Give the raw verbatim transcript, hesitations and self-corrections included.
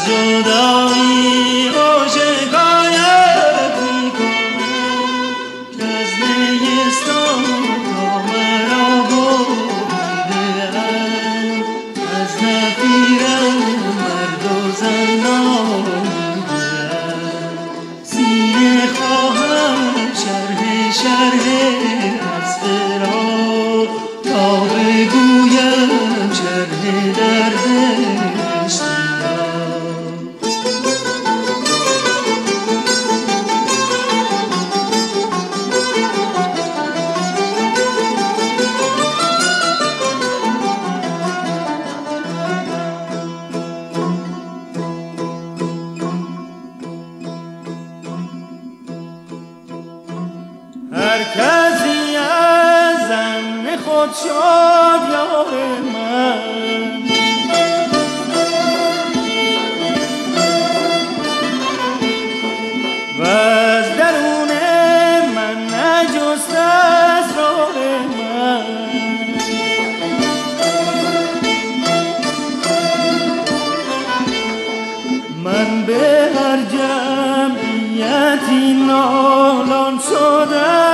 جدایی و شکایت میکنم که از نیستان تا مرا بریده ام، از نفیرم مرد و زن نامیده ام. سینه خواهم شرح شرح از فراق تا بگویم شرح درد هر کسی از زن خود شد یار من، و از درون من نجست اسرار من. من به هر جمعیتی نالان شدم